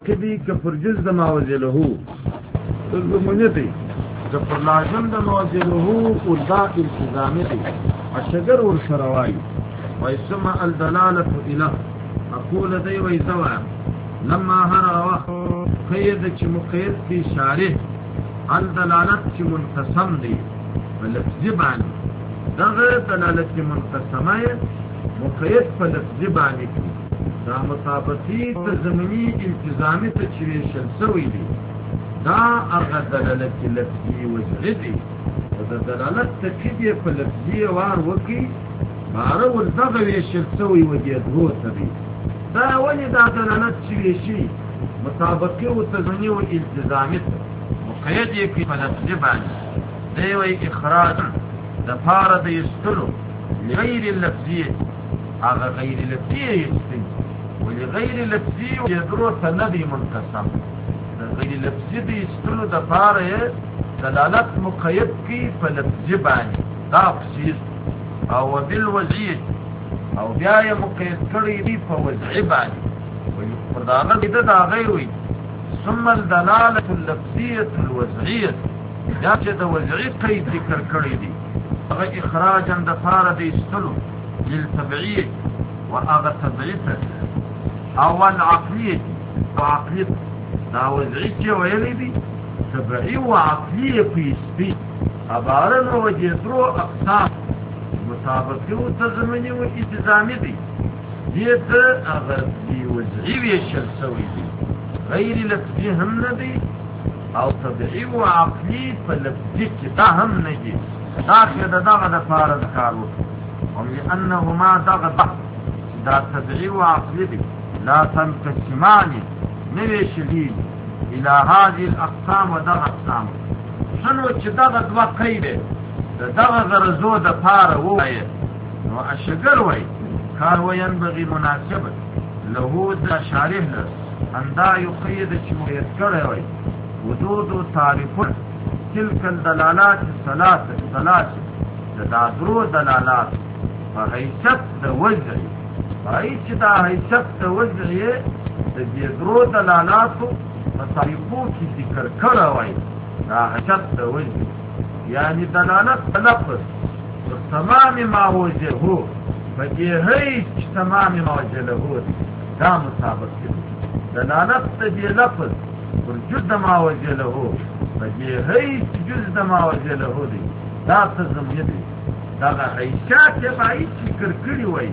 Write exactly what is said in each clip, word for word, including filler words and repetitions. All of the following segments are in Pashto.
كدي كفر جز د ماوزله ضمنتي كفر لازم د ماوزله والدا التزامتي الشجر والشرواي ويسمى الدلالة إله أقول دي ويزوى لما هرى قيد چه مقيد في شاره الدلالة چه منقسم دي فلفظي باني دغه دلالة چه منقسمه مقيد فلفظي باني دا مطابقی تزمینی التزامی تچریشن سوی دی دا اغا دلالت لفظی وزعی دی و دا دلالت تقیدی پا لفظی وار وکی بارو الدغویشن سوی و دیدهو تبی دا ولی دا دلالت چریشی مطابقی و تزمینی و التزامی مقیدی که پا لفظی بانی دیوی اخراج دا پار دا یستلو لغیر لفظی اغا غیر لفظی یستی ولغیر لفظی یدرو سندی منقسم غیر لفظی دی استلو دا پاره دلالت مقید کی پا لفظی بانی دا فسیز او بالوضعی او بیای مقید کری دی پا وضعی بانی فرداغا دیده دا غیروی ثم الدلالت اللفظیت الوضعیت یا چه دا وضعی قید ذکر کری دی اغا اخراجا دا پاره دی استلو للتبعیت و اغا تبعیت اول عقلیه او عقلیه دا وضعی چه ویلی دی تبعی و عقلیه پیسپی عبارن و جدرو اقسام مطابقی و تزمینی و اتزامی دی دیت اگر دی وضعی ویشل سوی دی غیر لفظی هم ندی او تبعی و عقلی فلفظی کتا هم ندی داخل دا داغ دا پارد کارو وم لأنهما داغ دا دا تبعی و عقلی دی لا تنقسماني نوشليل الى هذه الاقسام ودغ اقسام شنو چې دغه دوا قيده دغه غرزو د پاره وایي نو اشګر وایي کار وينبغي مناسبه له د شارح له اندا يقيد چې مذکر وایي وجود تعريف تلك الدلالات الثلاث الثلاث تدادرو دلالات فحيثت د وجه باید چې دا حیثت د وضعیه د جدرو دلالاتو مصارفو کی ذکر کرا وای دا حیثت د وضع یعنی دلالت لفظ تمام ما وجهه فجهه تمام ما وجهه دا مطابق دلالت د لفظ پر جد ما وجهه فجهه جد ما وجهه دی دا تزمینه دی دا حیثت باید ذکر کړی وای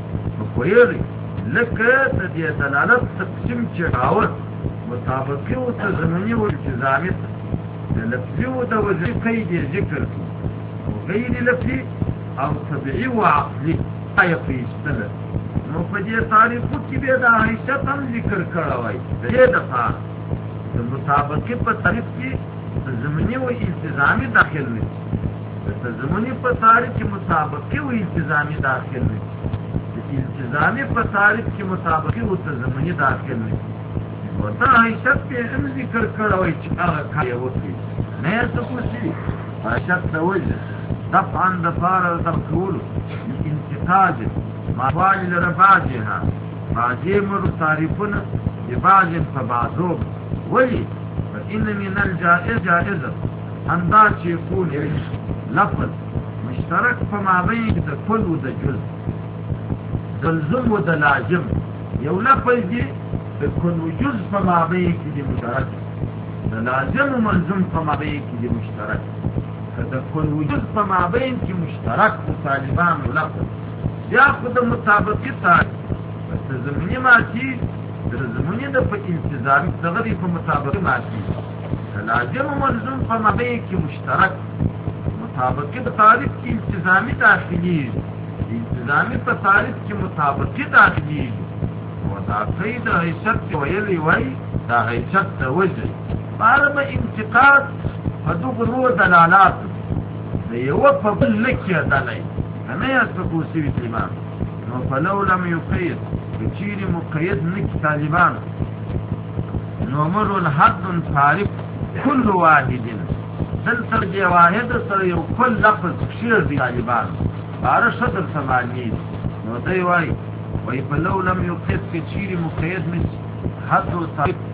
ویری لکه د دې دلالت تقسیم چاوت مطابقي او تزمینی او التزامي د لفظي او د وضعي قید ذکر او غیر لفظي او طبيعي او عقلي آیا په استله نو په دې تعریفو کې به د حیثیت هم ذکر کړی دی د فار د مطابقي په تعریف کې تزمینی او التزامي داخل دي د تزمینی په تعریف کې مطابقي او التزامي داخل دي التزامی په تعریف کې مطابقي او تزمینی داخل دي او دا حیثیت کې هم ذکر کړی چې هغه کار وکړي نه څه کوشي حیثیت د وجه دفعا د فار د ټول انتقاد ماوال لرباجها باجه مر تعریفونه بباج فبعضو ولی فإن من الجائز جائز اندا چې يكون لفظ مشترک په مابین د کل او د جزء دلزم و دلاجم یو لفظ دی کن و جز پا مابعی کی دی مشترک دلاجم و ملزم پا مابعی کی دی مشترک دا کن و جز پا مابعی کی مشترک و طالبان و لفظ یا خود مطابقی تاری بس زمینی ماتی در زمینی دا پا انتظامی تغری پا مطابقی ماتی دلاجم و ملزم پا مابعی کی مشترک مطابقی تعریف کی انتظامی داخلی انتظامی په تعریف کې مطابقي داخلي او دا قید حیثیت ویلی وای دا حیثیت د وجه معلومه انتقاد په دغه دلالات د یو په بل لکه دلای نه یې څه کوسي طالبان نو فلو لم يقيد بچیر مقید نک طالبان نو امر الحد تعریف كل واحد دلته واحد سره یو کل لفظ شیر دی طالبان بارا صدر سمانی نو دی وای وی فلو لم یقید که چیری مقید من حد و تعریف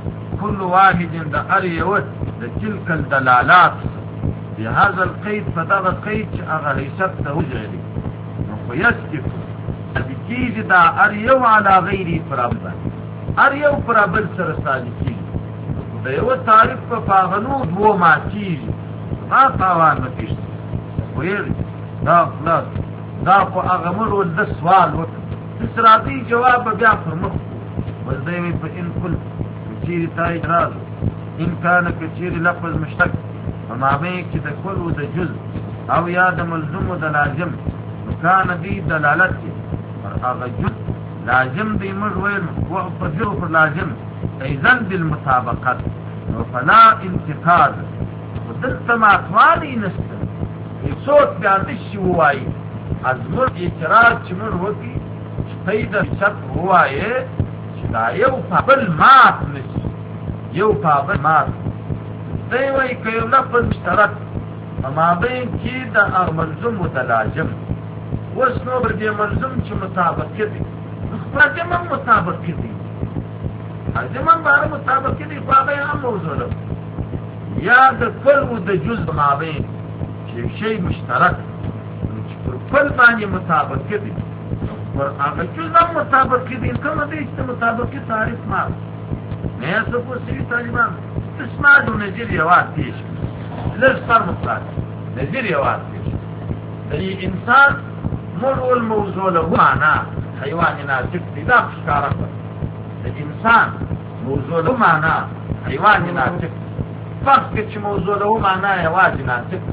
كل واحد د ار یو د تلک الدلالات بهذا القيد فدغه قید چې هغه حیثیت ته وجري نو خو یسکف کېږي دا ار یو علی غیر فرابل ار یو فرابل سره ثابت کېږي د یو تعریف په پاغنو دوه ماتېږي ما تاوان نه کېږي ویل دا خلاص دا خو هغه مرول د سوال وکړ اسرافي جواب بیا پر مخ وزدوی په ان کل کچیری تا اعراض ان کان کچیری لفظ مشتق ومابین چې د کل و د جز او یا د ملزم و د لازم نو کان دی دلالت پر هغه جز لازم دی موږ ویل و پر جز پر لازم ایزن بالمطابقت نو فلا انتقاد ودلته ماتوالی نشته څوک بیا دشي ووایي از موږ اعتراض چې موږ وکړي چې ته یې د شک ووایې چې دا یو پابل مات نشي یو پابل مات دی وایي که یو لفظ مشترک په مابین کې د ملزوم و د لازم اوس نو پر دې ملزوم چې مطابقي دي لازم هم مطابقي دي لازم هم باره مطابقي دي خو هغه هم موضوع ده یا د کل و د جز مابین چې شی مشترک چې پر کل باندې مطابقي دي پر هغه جز هم مطابقي دي کومه دي چې مطابقي تعریف ما نه څه په سری طالبان اسمع د نظر یوات پیش لږ پر مطلق نظر یوات پیش دی انسان مرول موضوع له معنا حیوان ناطق دی دا ښکارا کړ د انسان موضوع له معنا حیوان ناطق فرق کې چې موضوع له معنا یوازې ناطق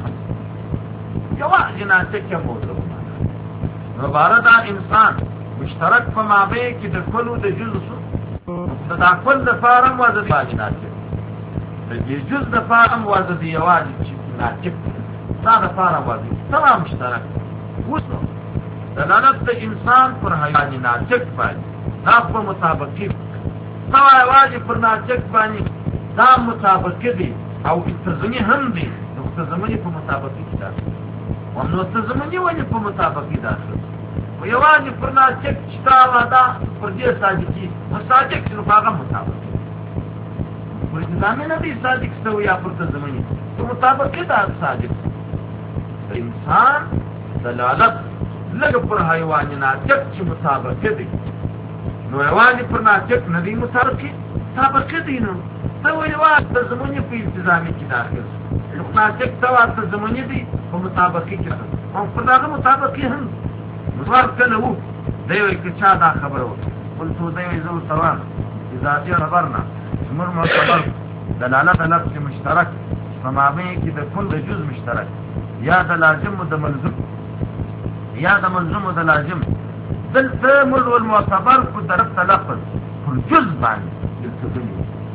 یوازې ناطق کې موضوع نو بارا دا انسان مشترک په مابین کې د کلو د جزء دا کل د فارم وازه دی ناطق د جزء د فارم وازه دی یوازې چې ناطق دا د فارم وازه تمام مشترک وسو دلالت د انسان پر حیوان ناطق باندې دا په مطابقي دا یوازې پر ناطق باندې دا مطابقي دي او تزمینی هم دي نو تزمینی په مطابقي کې ده او نو تزمینی ولې په مطابقي ده او یوازې پر ناطق چې دا واده پر دې صادقي مصادق نو هغه مطابقي پر ځامن نه دي صادق څه یا پر تزمینی په مطابقي ده صادق انسان دلالت لږ پر حیوان ناطق چې مطابقي دي نو یوازې پر ناطق نه دي مطابقي مطابقي دي نو ته وایي وا تزمینی په التزامي کې داخل نو ناطق ته تزمینی دي په مطابقي کې او په دغه مطابقي هم مصور کله وو دی وایي چې چا دا خبره وکړه قلت دی وایي زه سوال اذا خبرنا مر معتبر دلالت لفظ مشترک په مابین کې د کل جزء مشترک یا د لازم و د ملزوم یا د ملزوم و د لازم دلته مر المعتبر کو درف لفظ پر جزء باندې التزامي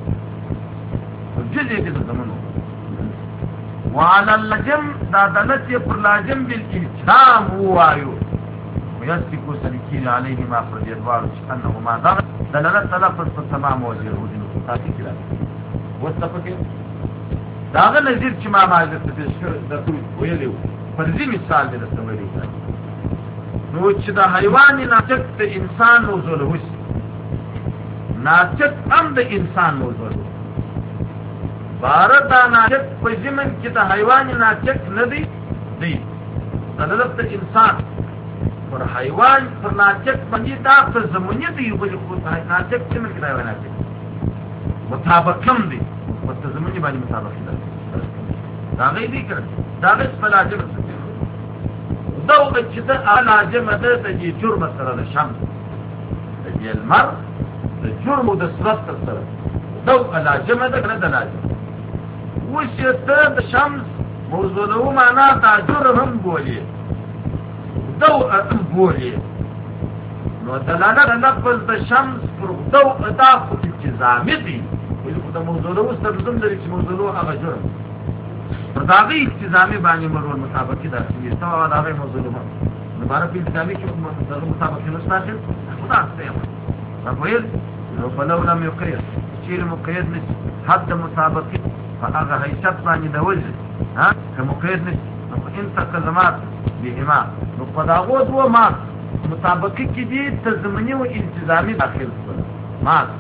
جزء دې زمونو وعلى اللجم دا دلت پر لازم بالالتزام وایو ويسبق سلكين عليه ما فرد يدوار انه ما دار دلالت لفظ په تمام وزیر ودین تاکي کړه وستفکه داغه نظیر چې ما ما د ټول ویلو فرضي مثال دې استعمالي نو چې د حیوان ناطق د انسان موضوع له وس ناطق هم د انسان موضوع له بارد ناطق په زمن کې د حیوان ناطق نه دی دی دلالت د انسان پر حیوان پر ناطق باندې دا څه زمونی دی په خو ناطق چې من کړای ونه دي مطابقم دي په زمونی باندې مطابق دي دا غي دي کړ دا غي په لازم دا او چې دا لازم ده د جرم سره د شمس د المر د جرم د صفت سره دا لازم ده کنه د لازم وشته د شمس موضوع له معنا دا جرم هم بولي ضوء بولي نو دلالت لفظ د شمس پر ضوء اضافه التزامي دي ولکه د موضوع له استلزم لري چې موضوع له هغه جرم پر داغي التزامي باندې مرور مطابقي ده چې سوا داغي موضوع له مبارک التزامي کې مطابقي نه ستاسو خدا ستاسو راویل نو فلو لم يقيد شير مقيد نشي حد مطابقي فهغه حیثیت باندې د وجه ها که مقيد نشي انت کلمات بهما نو پداغو دو ما مطابقی کی دی تزمنی و التزامی داخل شول ما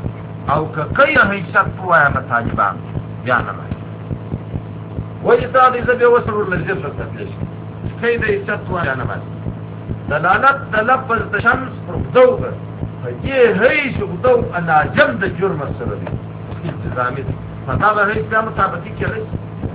او که کئی حیثت پوایا با طالبان بیان نمائی وی دا دی زبی وصر لرزیب در تفلیش کئی دا حیثت پوایا نمائی دلالت دا لفظ دا شمس رخدو بر فیه حیث رخدو اناجم دا جرم سر دی التزامی دی فتا با حیث بیا مطابقی کی رئیس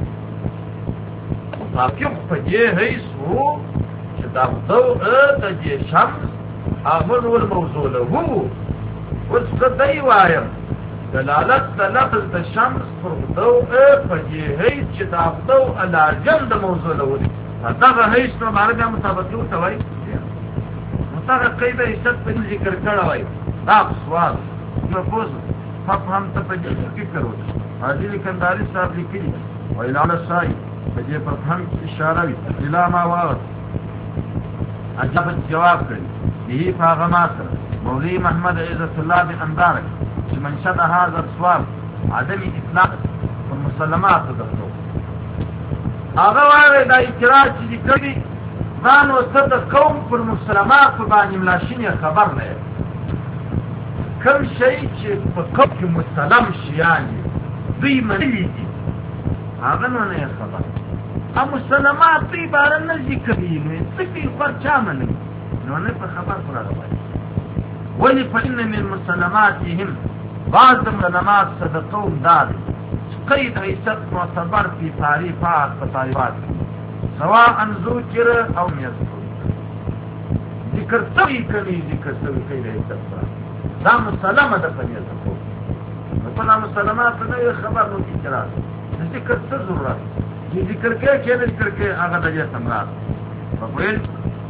مطابقی فیه حیث رو چه دا رخدو دا جی شمس آمن والموضوع له وصدی وایم دلالت دا لفظ دا شمس فرغدو فجیهی چه دافتو الاجم دا موضوع لولی داغا حیث نو معنی بیا مطابقی و توائی مطابق قیده حیثت پر ذکر کردوائی داغ سوال نفوز ففهم تا پر ذکر کرو حاضی لکنداری صاحب لکی دی ویلان سائی فجی پر فهم اشاروی الى ما واغت عجبت جواب کردی بهی فاغماسر مولی محمد عزت اللہ بن اندارک من شد هذا السؤال عدم اطلاق والمسلمات دخلو آغا واغی دا اعتراض چیزی کردی ځان وسط قوم پر مسلمات باندې ملاشین خبر نه کوم شی چې په قوم کې مسلم شیان دوی منلی دي هغه نه خبر ا مسلمات دوی بار نه ذکر دي نو څه پر چا منلی نو نه په خبر پر راغلی ولی فإن من مسلماتهم بعض مسلمات صدقون دار قید حیثت معتبر فی تعریفات و تعریفات سواء ذکر او یذکر ذکر سوی کمی ذکر سوی قید حیثت دا مسلمه ده په یذکر مثلا مسلمات نه خبر نو کی کرا ذکر څه ضرورت چې ذکر کې کې ذکر کې هغه د سمرات په ویل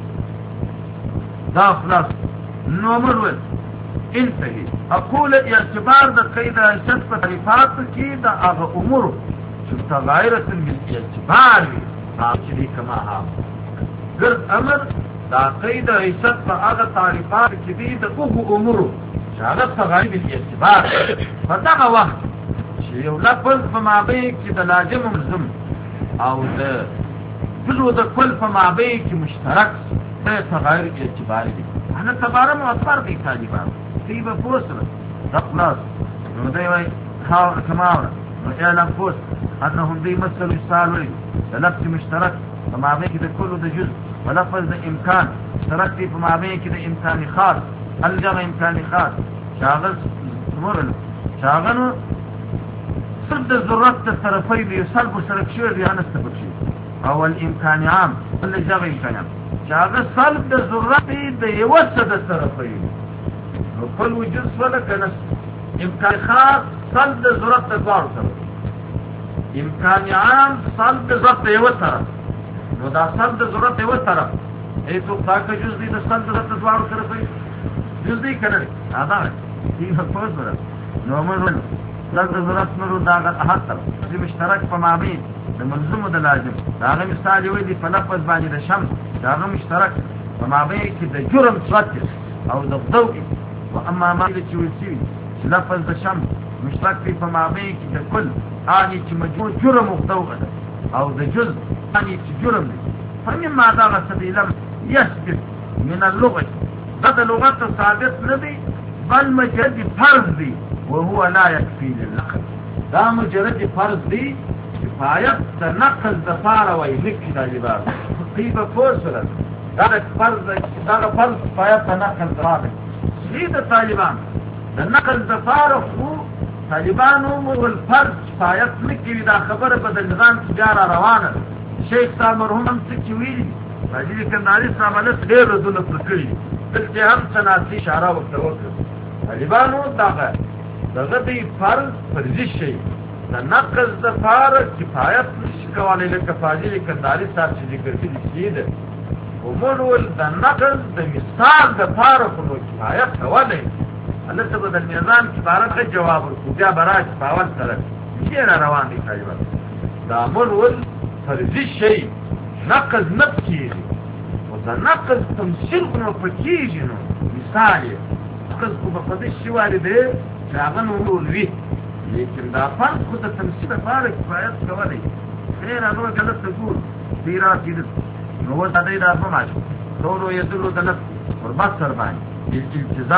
دا خلاص نومر ول انتهي اقول اعتبار د قید حیثت په تعریفات کې دا هغه امور چې تغایرت بالاعتبار راځي کما ها ګرد امر دا قید حیثت په هغه تعریفات کې دي د هغه امور چې هغه تغایر بالاعتبار په دغه وخت چې یو لفظ په مابین کې د لازم ملزم او د جزء د کل په مابین کې مشترک د تغایر اعتباري دي انا تبارا معتبر دي طالبان في بفوسر رقلاص ودي واي كماورا وإعلام فوس أنهم دي مثل يسال ولي لفظ مشترك فما بين كده كله ده جزء ولفظ ده إمكان اشترك فيه فما بين كده إمكاني خاص الجغ إمكاني خاص شاغل مرل شاغل صد الزرات الطرفين بيسلب وسرك شوية بيانا استبك شوية أو الإمكاني عام اللي جغ إمكاني عام شاغل صلب ده الزرات ده يوسد الطرفين وكل وجود ولا كنس إمكان خاص صلب ده زرات الزوار طرف إمكاني عام صلب ده زرات يوسد طرف ودا صلب ده زرات يوسد طرف ايه تو تاكا جز دي ده صلب ده زرات الزوار طرفين جز دي كنن هذا ہے یہ مفروض برا نومن ون لفظ ضرورت مرو داغت احد طرف دي مشترک په مابین د ملزم د لازم داغه مثال وی دي په لفظ باندې د شمس داغه مشترک په مابین کې د جرم صفت او د ضوء واما ما چې وسی لفظ د شمس مشترک په مابین کې د کل اني چې مجموع جرم او ضوء او د جزء اني چې جرم دي فمما داغه سبيل يثبت من اللغه هذا لغة ثابت ندي بل مجرد فرض دي وهو لا يكفي للنقل دا مجرد فرض دي كفاية تنقل دفار ويلك تالبار قيبة فوسلا دا فرض دا فرض كفاية تنقل دفار سيد الطالبان تنقل دفار هو طالبان والفرض كفاية مكي دا خبر بدل نظام تجارة روانا شيخ صاحب مرحوم هم سكويلي فاجيلي كنداري صاحب لس غير رضو لفرقلي بلکہ ہم سناسی اشارہ وقت وقت طالبانو داغا داغا دی فرض فرزش شئی دا نقض دا فار کفایت نشکوالی لکا فاضل کنداری صاحب چیزی کرتی لسید ومنول دا نقض دا مثال دا فار کنو کفایت حوالی اللہ سبا دا میزان کفارت خد جواب رکو بیا برا کفاول سرک یہ روان دی طالبان دا منول فرزش شئی نقض نب کیلی دا نقض تمثیل کنو پکیجی نو مثالی نقض کو بقدش شوالی دے چاگن اولوی لیکن دا فرق خود تمثیل فارق کفایت کولی خیر اگر غلط تقول تیرا تیرد نوز دا دا فماش دولو یدلو دلت اور بس سربانی الالتزام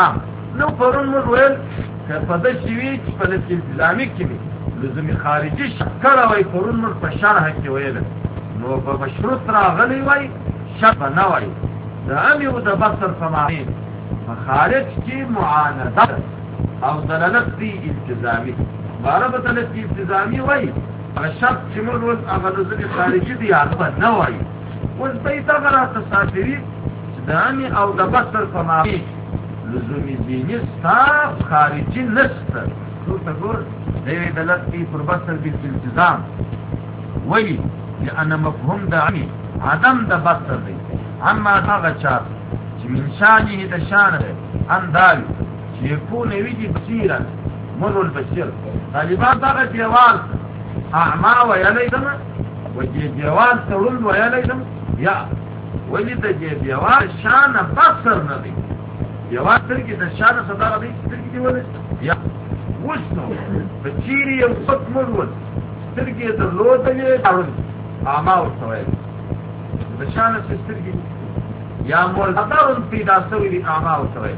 نو پرون موږ ویل که په داسې وي چې په لفظ التزامي کې وي لزومي خارجي کړی وای پرون موږ په شرح کې ویل نو په مشروط راغلی وای شرط به نه وای د عمي و د بصر په معنی په خارج کې معانده او دلالت دی التزامي باره به دلالت التزامي وای هغه شرط چې موږ ویل هغه لزومي خارجي دی هغه به نه وای اوس به یې دغه راته ساتري چې د عمي او د بصر په معنی لزومی دینی ستا خارجی نسته دورته ګور دیوی دلت کی پر بصر بالالتزام ولی لأن مفهوم د عمی عدم د بصر دی اما هغه چا چې من شانه د شان دی ان داوي چې یکون ویدي بصیرا مر البصیر طالبان دغه دیوال اعما ویلیدم وجه دیوال تړل ویلیدم یا ولی د دیوال شان بصر نه دی یوه سترګې د شانه صدا غلی سترګې دی ولې یا اوس نو په چیرې یو څوک مړ ول سترګې یې درلودلې اړول اعما ورته ویل د شانه سترګې یا مولدارون پیدا شوي دي اعما ورته ویل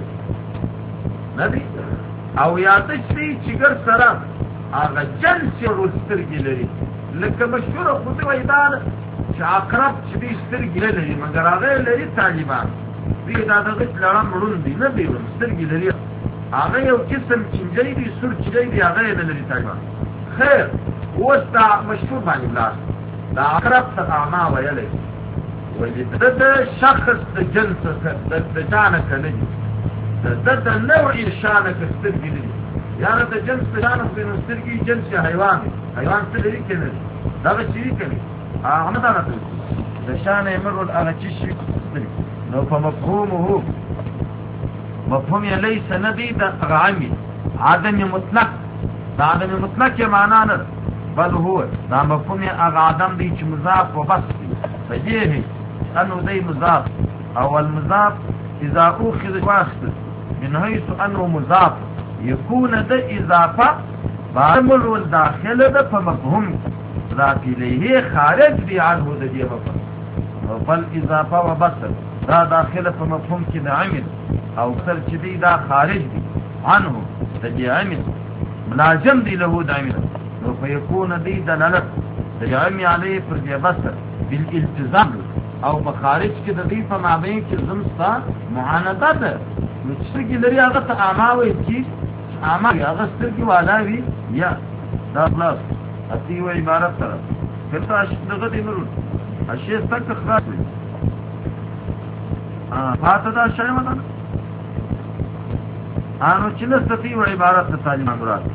نه دي او یا تشتی چې ګر سره هغه جنس ورول سترګې لري لکه مشهوره خو دې وایي دا چې عقرب چې دې سترګې نه لري مګر هغه لري طالبان دی دا دغه لړم مړون دی نه دی سترګې لري هغه یو قسم چنجي دی سور چنجي دی هغه نه لري طالبان خیر اوس دا مشهور باندې لاس دا عقرب څخه اعما ویلی وایي د شخص د جنس د شانه کنه د د نوع شانه سترګې لري یعنی د جنس د شانه په سترګې جنس حیوان حیوان څه لري کنه دا شي کنه هغه نه ده د شانه مرول هغه چې شي نو په مفهومه مفهوم یې لیس ندی د عامی عدم مطلق دا عدم مطلق یې معنا نه بل هو دا مفهوم یې هغه عدم دی چې مضاف و بس دی فجیه انه دی مضاف او المضاف اذا اخذ واخذ من حيث انه مضاف يكون ده اضافه بعمل والداخل ده په مفهوم ذات الیه خارج دی عنه د دې مفهوم بل اضافه و بصر دا داخله په مفهوم کې د عمل او اکثر چې دی دا خارج دی عنه د دې عمل ملازم دی له د عمل نو فیکون دی دلالت د عمل علی پر دې بصر بالالتزام او مخارج کې د دې په مابین کې زمستا معانده ده نو چې کې لري هغه ته اعما وایي چې اعما هغه سترګې والا وي یا دا خلاص اتی و عبارت سره کله دغه دی نور اشیاء تک خلاص وي فاته دا شای ودا انو چې نستفي و عبارت ته تعلیم مراد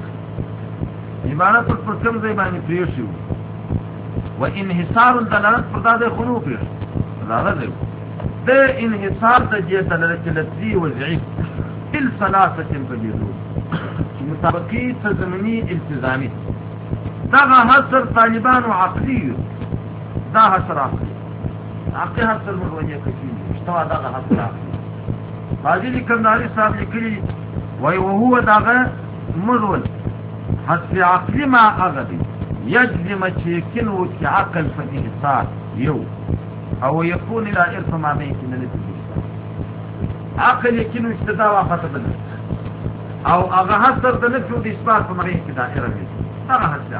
عبارت پر کوم ځای باندې پریشو و انحصار الدلالت پر دا خلو پریش راغله د انحصار د دې دلالت لفظي و ضعيف تل ثلاثه بجدو مطابقي تضمني التزامي دا حصر طالبان و عقلي دا حصر عقلي عقلي حصر مروجه کوي استوا دا حصر عقلي حاجی کنداری صاحب لیکلی وای وهو داغه مرول حسب عقلی ما اغدی يجزم چیکن و کی عقل فإحصار یو او يكون الى ارث ما بين النسبه عقل یقین استدا وافته بل او هغه حسر د نفي او د اثبات په معنی کې داخله وي هغه حسر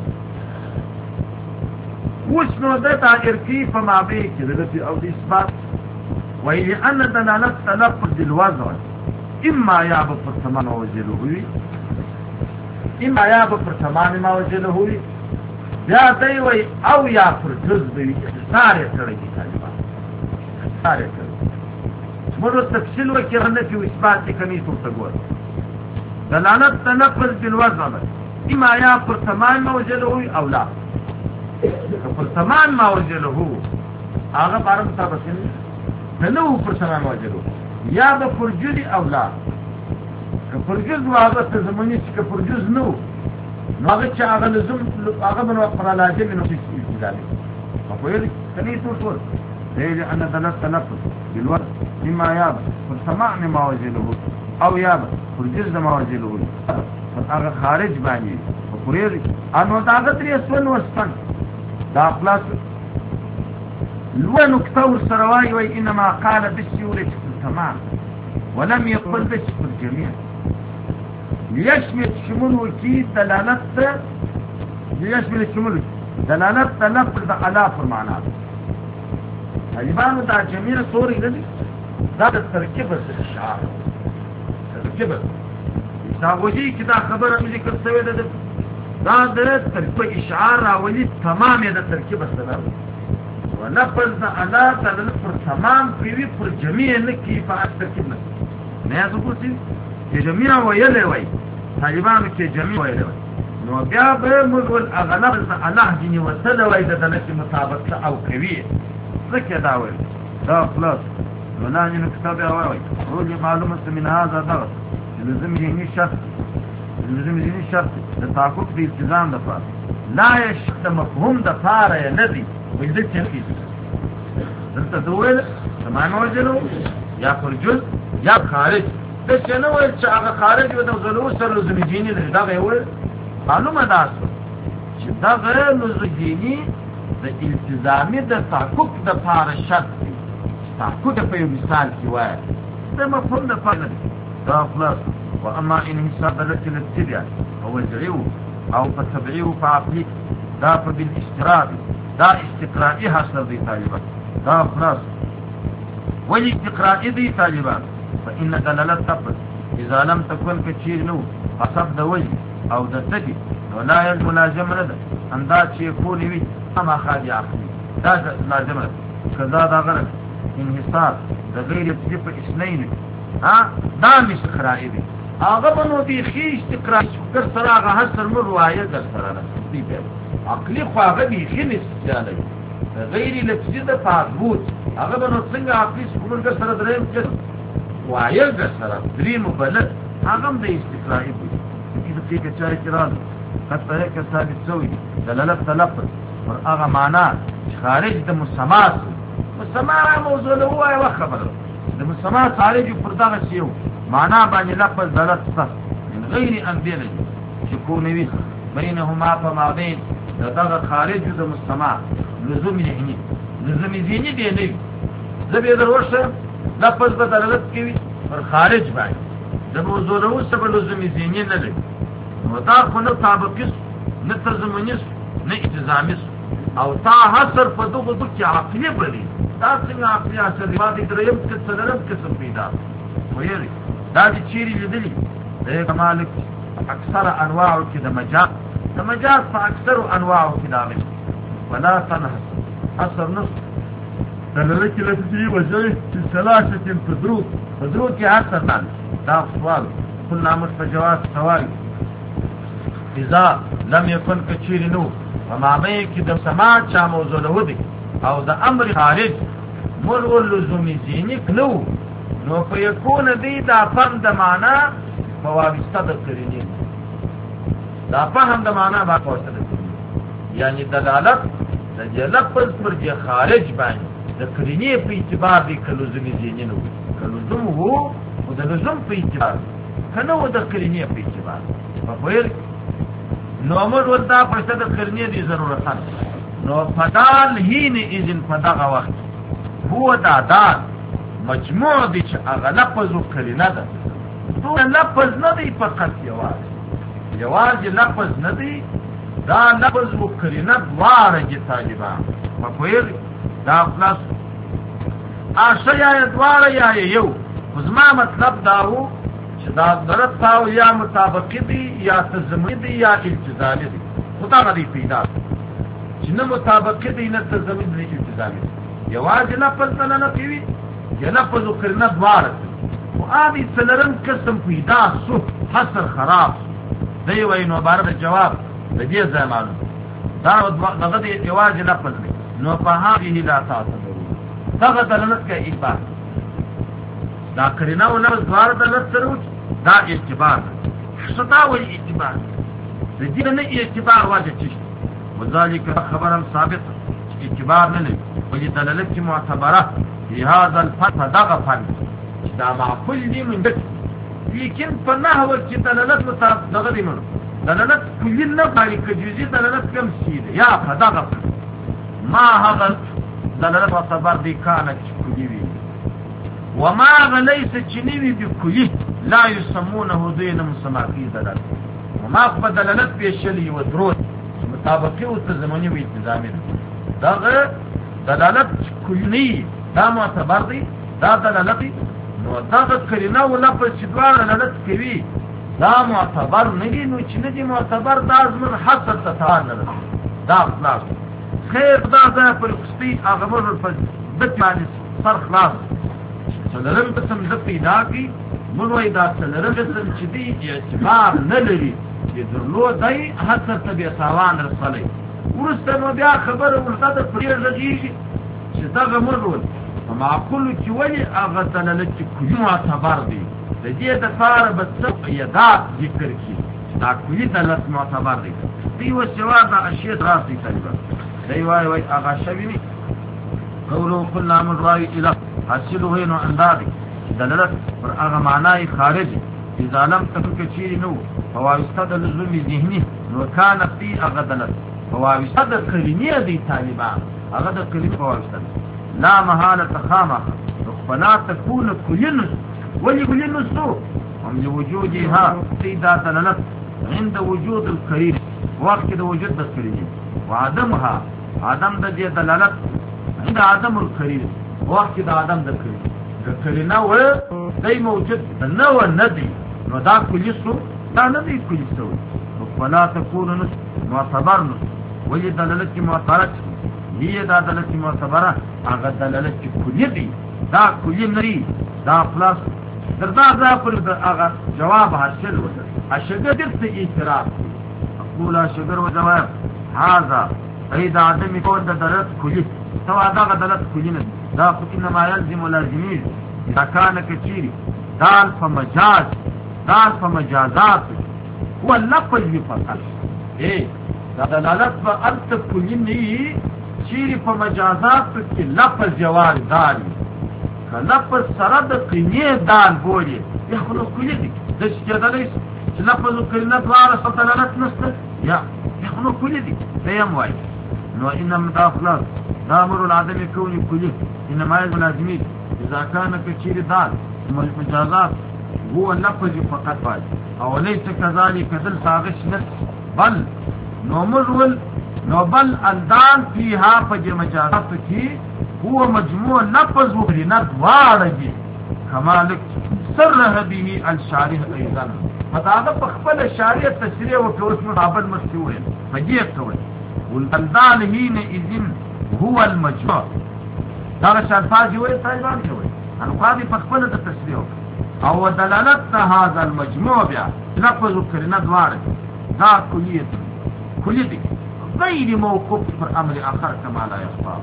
وش نو د دائر کی په معنی کې د نفي او د اثبات وإلى أن دلالة تلفظ الوضع إما يابا فرسمان وجلوه إما يابا فرسمان ما وجلوه يا ديوي أو يا فرجز بي ساري تريكي طالبان ساري تريكي مرو تفصيل وكرنة في إثبات كميس وتقول دلالة تلفظ بالوضع إما يا فرسمان ما وجلوه أو لا فرسمان ما وجلوه آغا بارم تابسين نو پر سلام واجبو یا د فرجز او لا که فرجز واغه ته زمونی چې که فرجز نو نو هغه چې هغه لزم هغه بنو پر لازم نو شي ځای په ویل کله ټول ټول دی ان دلت تلفظ بالوقت مما ياب پر سماع ما واجبو او ياب فرجز ما واجبو هغه خارج باندې په ویل انو داغه ترې اسون وسپن دا خلاص لو نكتور سرواي وإنما قال بالسيولة تمام ولم يقل باسم الجميع ليشمل شمول کی دلالت ليشمل شمول دلالت لفظ على في المعنى طالبانو دا جميع صوري ندي دا ترکیب اشعار ترکیب تاوجی کی دا خبر مې ذکر شوی ده دا د ترکیب اشعار راولي تمام د ترکیب سره ولفظ على دلالت پر تمام کوي پر جميع نه کی په ترکیب نه نه تاسو چې جميع ویلې وای طالبانو کې جميع ویلې وای نو بیا به موږ اغلب الله جني وسله وای د دلالت مطابق او کوي ذكي داول دا خلاص ونعني نكتب اوي قولي معلومة من هذا ضغط لازم يجيني شرط لازم يجيني شرط لتعقد في التزام دفار لا يشخص مفهوم دفار يا نبي ويزيد تنفيذ انت دول سمان وجلو يا فرجل يا خارج بس شنو الشعب خارج ودوزلو سر لازم يجيني دا غير معلومة دا دا غير لازم يجيني د التزامي د تحقق د پاره شرط دی تحقق په یو مثال کې وایي د مفهوم د پاره دا خلاص واما ان حساب دلت الاتباع او الجريو او فتبعيه فعقلي دا بالاشتراك دا استقرائي حاصل دي طالبان دا خلاص ولي استقرائي دي طالبان فان دلالت تقل اذا لم تكن كثير نو حسب د وجه او د تدي ولا الملازمه لدى انداز يكون وي ما خادي عقلي دا لازمه كذا دا غلط انحصار دا غير يبتدف اثنين ها دا مش استقرائي دي هغه بنو دي خي استقرائي شکر سره هغه حسر مر روايه در سره دي به عقلي خو هغه دي خي نسجاله غير لفظي د تعبود هغه بنو څنګه عقلي شکر در سره دریم چې روايه در سره دریم بلد هغه د استقرائي دي کله چې چا اعتراض حتى هيك ثابت سوي دلالت تلفظ پر هغه معنا خارج د مسمات مسمات موضوع له هو یو خبره د مسمات خارج پر دغه شیو معنا باندې لفظ دلالت صح من غیر ان دین يكون وي بينهما فما بين دغه خارج د مسمات لزوم ذهني لزوم ذهني دی نه زبې دروشه لفظ د دلالت کوي پر خارج باندې د موضوع له سبب لزوم ذهني نه لري نو دا خو نه طابقس نه ترجمانیس نه التزامیس او تا حصر په دغه د کې عقلي بلی دا څنګه عقلي حاصل دی باندې دریم کې څلورم قسم پیدا وایي دا چې چیرې لیدلی د کمالک اکثر انواع کې د مجاز د مجاز په اکثر انواع کې دا ولا تنحصر حصر نص دلالت التي وجهه في ثلاثه فدروس فدروس کې حصر نه دا سوال قلنا مش جواز سوال اذا لم يكن كثير نو ومعنی کې د سماع چا موضوع له ودی او د امر خارج مر ولزوم ذهنی نو نو په یکون دی دا فهم د معنا په واسطه د کرینې دا فهم د معنا په واسطه د یعنی دلالت د لفظ پر جه خارج باندې د کرینې په اعتبار دی کلو لزوم ذهنی نو کلو لزوم وو او د لزوم په اعتبار کنه و د کرینې په اعتبار په ویل نو امر ودا پرسته د کرنی دي ضرورت نو فدال هین اذن فدغه وخت هو دا دال مجموع دي چې هغه لفظ کرینه ده ټول لفظ نه دی فقط یواز یواز لفظ نه دی دا لفظ کرینه دواره چې طالبان مفهوم دا خلاص اشیا دواره یا یو زما مطلب داو چې دا ضرورت تاو یا مطابقی دی یا تزمینی دی یا التزامی دی خدا غدی پیدا چې نه مطابقی دی نه تزمینی دی التزامی دی یواز لفظ نه نه پیوی یا لفظ کرنه دواره او آبی سلرم قسم پیدا سو حسر خراب دی وی نو بارد جواب د دې ځای معلوم دا دغه دی یواز لفظ دی نو په هغه لا تاسو دغه دلالت کوي اعتبار دا کرینه او لفظ دواره دلالت سره دا اعتبار صدا و اعتبار د دې نه اعتبار واجب شي وذلك خبرم ثابت اعتبار نه لري ولې دلالت معتبره في هذا الفن دغه فن دا معقول دي من دک لیکن په نحو کې دلالت مطابق دغه دي منو دلالت کلی نه باندې کجزي دلالت کم شي یا په دغه ما هغه دلالت معتبر دي کانه کلی وي وما غلیس چنیوی بکلی لا یسمونه دین مسماقی دلالت وما په دلالت پیشلی و درود مطابقی و تزمانی و التزامی داغه دلالت کلی دا معتبر دی دا دلالتی نو داغه کرینه و لپس چې دوار دلالت کوي دا معتبر نگی نو چې ندی معتبر دا ازمن حسد تتعال نرد دا خلاص خیر دا دا پر کستی اغمر پر بتمانی سر خلاص سلرم قسم دا پیدا کی منوی دا سلرم قسم چی دی اعتبار نلری چی درلو دای حسد تبی ساوان رسالی ورستنو بیا خبر ورسا دا پریر رجیشی چی دا غمر رول فمعقولو چی ولی اغا دلالت چی کلی معتبر دی لدی دفار بسق یدات ذکر کی دا کلی دلالت معتبر دی دی و سوا دا اشیت راسی تلیبا دی وای وای اغا شوینی قولو قلنا من رای الہ حاصلو ہے نو اندادی دلالت پر اغا معنی خارج اذا لم تکو چیری نو فواوستا دا لزوم ذہنی نو کان فی اغا دلالت فواوستا دا قرینی دی طالبان اغا دا قرین فواوستا لا محالت خامخ فلا تكون كل ولي كل نسو هم لوجودها سيدا دلالت عند وجود القرين وقت دا وجود القرين وعدمها عدم دا دي دلالت عند عدم القرين وقت دا عدم دا قرين القرين و دي موجود نو ندي ودا كل سو دا ندي كل سو فلا تكون نسو معتبر نسو ولي دلالت معتبرت هي دا دلالت معتبره اغا دلالت كل دي دا کلی نری دا خلاص در دا دا پر اغا جواب حاصل وزر اشگر درست اعتراف اقول اشگر و جواب حاضر اید عدمی کون دا دلت کلی سوا دا دلت کلی ندی دا خود انما یلزم لازمین دا کان کچیری دال فمجاز دال فمجازات هو لفظ بفقل اے دا دلالت با ارت کلی نی چیری فمجازات کی لفظ جوار داری لفظ سره د قینې دال بولي یا خو نو کلی دي داسې کېدلی شي چې لفظ و کلینه دواړه سره دلالت نشته یا یا خو نو کلی دي دا یې هم وایي نو انما دا خلاص دا امر العدم کوني کلی انما یلزم لازمي اذا كان كثير دال مجازات هو اللفظ فقط وایي او ليس كذلك دل ساغش نفس بل نو مجول نو بل الدال فيها فجمجازات کی هو مجموع لفظ وقرینت وارجی کمالک سرح به الشارح ایضا فتاغا پخپل شارح تشریح وکوش مطابل مستوئے فجیت ہوئے والبلدان ہین اذن هو المجموع داغا شارفاجی ہوئے تایبان کے ہوئے انقاضی پخپل تشریح او دلالت هذا المجموع بیا لفظ وقرینت وارجی دا کلیت کلیت غیر موقف پر امر آخر کما لا یخفاق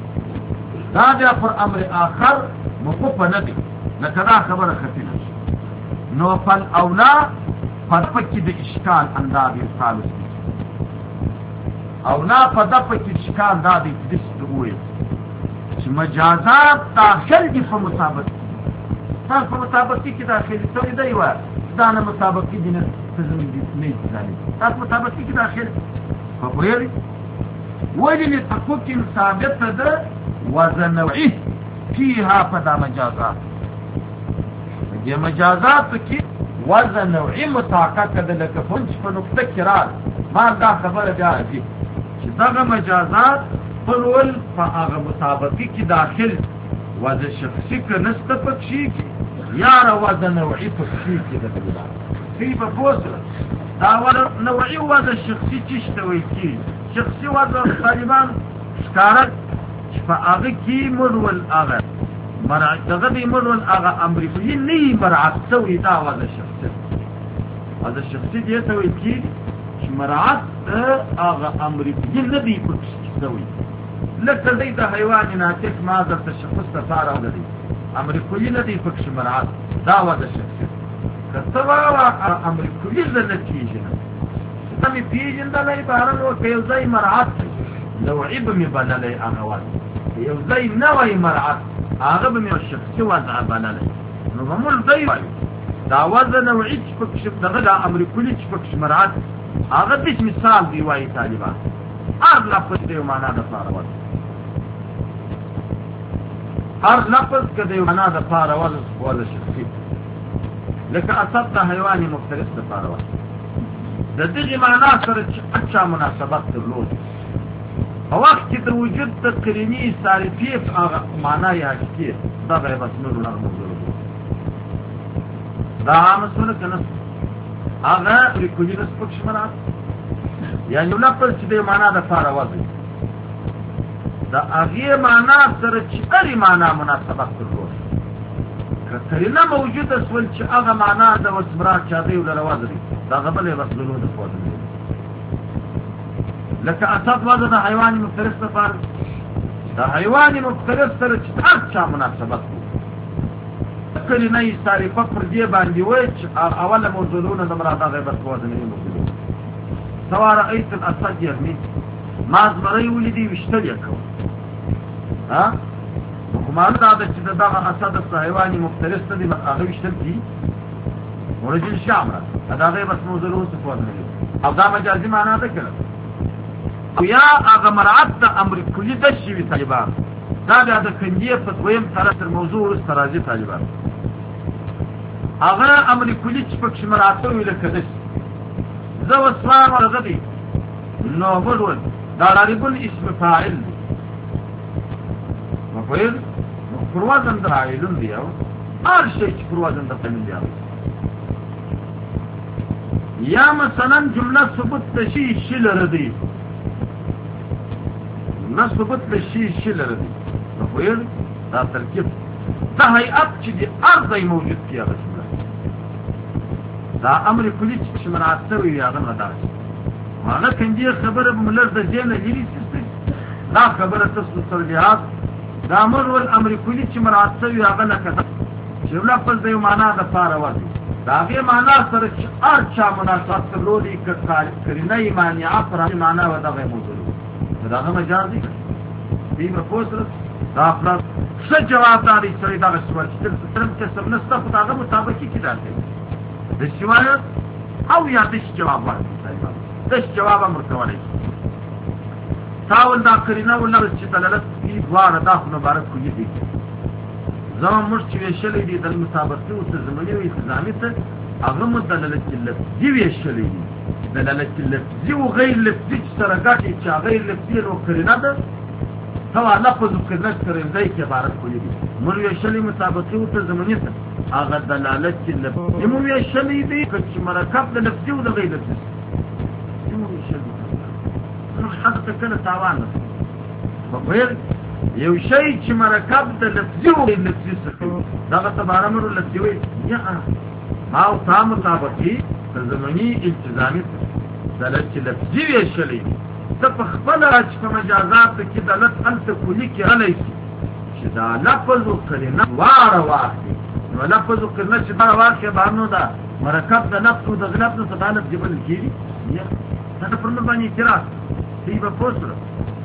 دا بیا پر امر آخر موقف ندی لکه دا خبره خفیه نو فل اولا پدپکی د اشکال انداز ارسال اولا پدپکی اشکال دا دی دست ہوئے چې مجازات داخل دی په مطابقت تاسو په مطابقت کې داخل دی دی و دا نه مطابقت دي نه تزمین دي نه ځاني تاسو مطابقت کې داخل په پوری ولی لتحقق ثابت ده وزن نوعی فيها فدا مجازات یہ مجازات کی وزن نوعی مطاقت ده لکه فنج په نقطه کرال ما دا خبر بیا دي چې دا مجازات پرول فاغه مطابقی کی داخل وزن شخصی که نسته پکشی کی یا وزن نوعی پکشی کی ده فی په پوسره دا وزن نوعی وزن شخصی چشتوی کی شخصی وزن طالبان شکارت فاغه کی مرول اغه مرع دغه دی مرول اغه امر کوي نه مرعت سوی دا وزن شخصی وزن شخصی دی سوی کی مرعت اغه امر کوي نه دی پکشی سوی لکه دی د حیوان ناطق ما در تشخص تفاره ولدي امر کوي نه دی پکش مرعت دا وزن شخصی کتوا امر کوي نه کیږي سمي پیجن دا نه بهرن او کيوزای مرعت نوعی بمی بللی اغوات یوزای نوعی مرعت آغا بمی شخصی وضع بللی نو بمول دی وای دا وضع نوعی چی پکش دغه دا امر کلی چی پکش مرعت آغا دیش مثال دی وای طالبان آغ لفظ دیو مانا دا فاروات هر لفظ که د معنا د پاره ول ول شي لکه اسد د حیواني مفترس د پاره ول د دغه معنا سره چې اچا مناسبت درلود په وخت کې د وجود د قرینی صارفی هغه معنا یا حقیقي دا به مسنون موضوع دا مسنون کنه هغه ریکوجی د سپک شمرات یعنی لفظ چې د معنا د پاره ول دا هغه معنا سره چې اړي معنا مناسبت درلود کله موجوده سول چې هغه معنا د وسمرات چا دی ولر وازري دا غبل وسلو د فوت لکه اسد وازه د حیوان مفترس لپاره دا حیوان مفترس سره چې هر چا مناسبت کله نه یې تعریفه پر دې باندې وای چې اوله موضوعونه د مراد غیبت فوت نه موجوده سوار ایت الاسد یعنی ما زمری ولیدي وشتل یکو ها کومه دا چې دغه اسد د حیواني مفترس ته دی هغه وشتل دي ورجل شامره دا غیبت موضوع څه فوت نه او دا مجازي معنا ده کړه او یا هغه مراد د امر کلی د شی وی طالبان دا د کندیه په دویم طرف تر موضوع سره راځي طالبان هغه امر کلی چې په شمراته ویل کده زو اسلام ورغدي نو ورول دا لريبل اسم فاعل مفعول پروازن د فاعلون دی او هر شي چې پروازن د فاعل دی یا مثلا جمله ثبوت تشی شل ردی نه ثبوت تشی شل ردی مفعول دا ترکیب دا هيئت چې دی ارضی موجود کیږي دا امر کلی چې مناسب وي هغه مدار هغه کندي خبره بملر د جنه لري سیستم دا خبره تاسو ترجیحات دا امر ول امر کلی چې مناسب وي هغه لکه چې لفظ د معنا د پاره وایي دا به معنا سره چې هر چا مناسبت لري کړي نه معنی افر معنا و دغه موضوع دا هغه مجاز دي دی په پوسټ دا خپل څه جواب داري چې دا سوال چې تر څه سم نسته په هغه مطابق کې راځي د شوایت او یا د جواب ورکړي د جواب امر کوي تاول دا کرینا ولا چې دلالت کی دوار دا مبارک کوي دي زمون مش چې ویشلې دي د مطابقت او زمونی وي ځامي ته هغه مدللت کله دی ویشلې دي دلالت کله دی او غیر لفظي سره ګټي چې غیر لفظي ورو کرینا ده سوا لفظ کړه کړي دای کې عبارت کوي دي مر ویشلې مطابقت او زمونی ته هغه دلالت کله یمو ویشلې دي چې مرکب د لفظي او د غیر لفظي یمو ویشلې نو حتی کله تاوان په یو شی چې مرکب د لفظي او لفظي څخه دا غته امر لفظي وي یا ما او تام مطابقي زماني التزامي دلالت لفظي وي شلې د خپل چې په مجازات کې دلالت انت کلی کې علي چې دا لفظ او کلمه واره واخلي نو لفظ او کلمه چې دا واقع باندې دا مرکب د لفظ او د لفظ څخه دلالت جبل کیږي یا دا پر باندې اعتراض دی په پوسټ